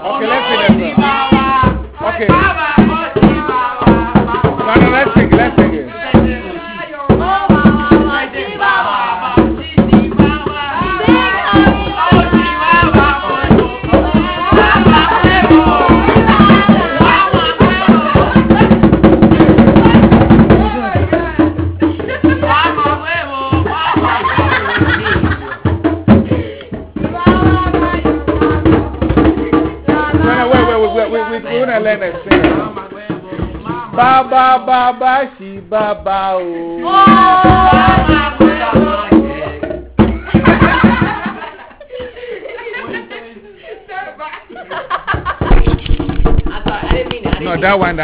Okay, let's sing it. Okay. No, let's sing it. Let's sing it. We're going to learn a sing. Ba ba ba ba she ba ba oh. No, that one.